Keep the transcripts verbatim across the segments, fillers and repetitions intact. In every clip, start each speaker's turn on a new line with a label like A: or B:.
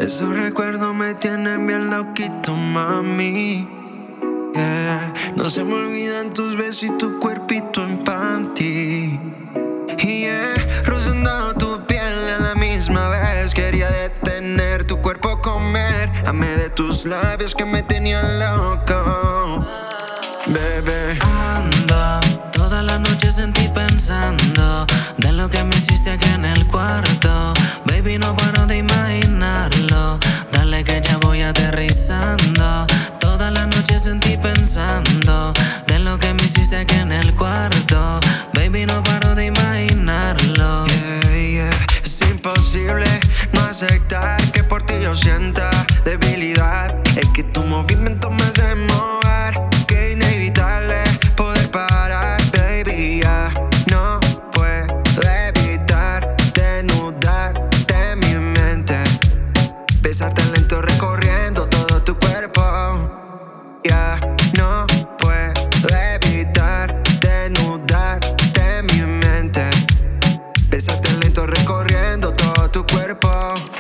A: Esos recuerdos me tienen bien loquito, mami. Yeah. No se me olvidan tus besos y tu cuerpito en panty. Yeah. Rozando tu piel a la misma vez. Quería detener tu cuerpo, comer. Amé de tus labios que me tenían loco. Bebé,
B: ando toda la noche en ti pensando de lo que me hiciste aquí en el cuarto. Baby, no paro de imaginarlo. Dale que ya voy aterrizando. Toda la noche en ti pensando de lo que me hiciste aquí en el cuarto. Baby, no paro de imaginarlo.
A: yeah, yeah. Es imposible no aceptar que por ti yo sienta debilidad. Es que tu movimiento me hace mover, que es inevitable poder parar, baby. Ya no puedo evitar desnudarte en mi mente, besarte lento recorriendo todo tu cuerpo. Ya no puedo evitar desnudarte en mi mente, besarte lento recorriendo todo tu cuerpo.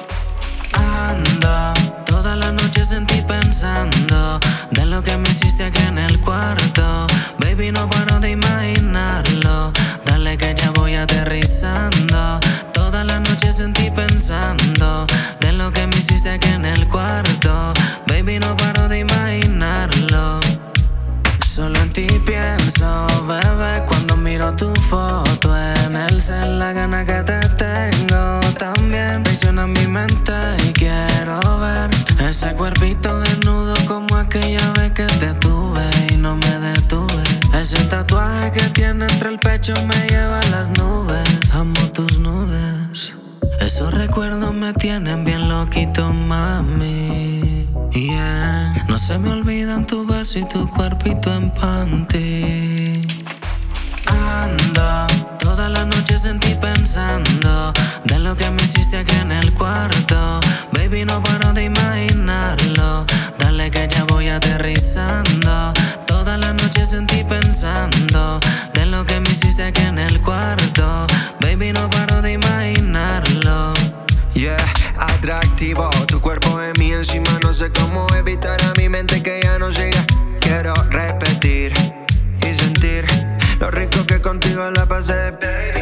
B: Ando toda la noche en ti pensando de lo que me hiciste aquí en el cuarto. Baby, no paro de imaginarlo. Dale que ya voy aterrizando. Toda la noche en ti pensando de lo que me hiciste aquí en el cuarto. Baby, no paro de imaginarlo. Solo en ti pienso, bebé, cuando miro tu foto en el cel. La gana que te tengo también presiona mi mente y quiero ver ese cuerpito desnudo como aquella vez que te tuve y no me detuve. Ese tatuaje que tiene entre el pecho me lleva a las nubes. Amo tus nudes. Esos recuerdos me tienen bien loquito, mami. Yeah. No se me olvidan tu beso y tu cuerpito en panty. Ando toda la noche en ti pensando de lo que me hiciste aquí en el cuarto. Baby, no paro de imaginarlo. Dale que ya voy aterrizando. Toda la noche en ti pensando de lo que me hiciste aquí en el cuarto. Baby, no paro de imaginarlo.
A: Yeah, atractivo, tu cuerpo en mí encima. No sé cómo evitar a mi mente que ya no siga. Quiero repetir y sentir lo rico que contigo la pasé.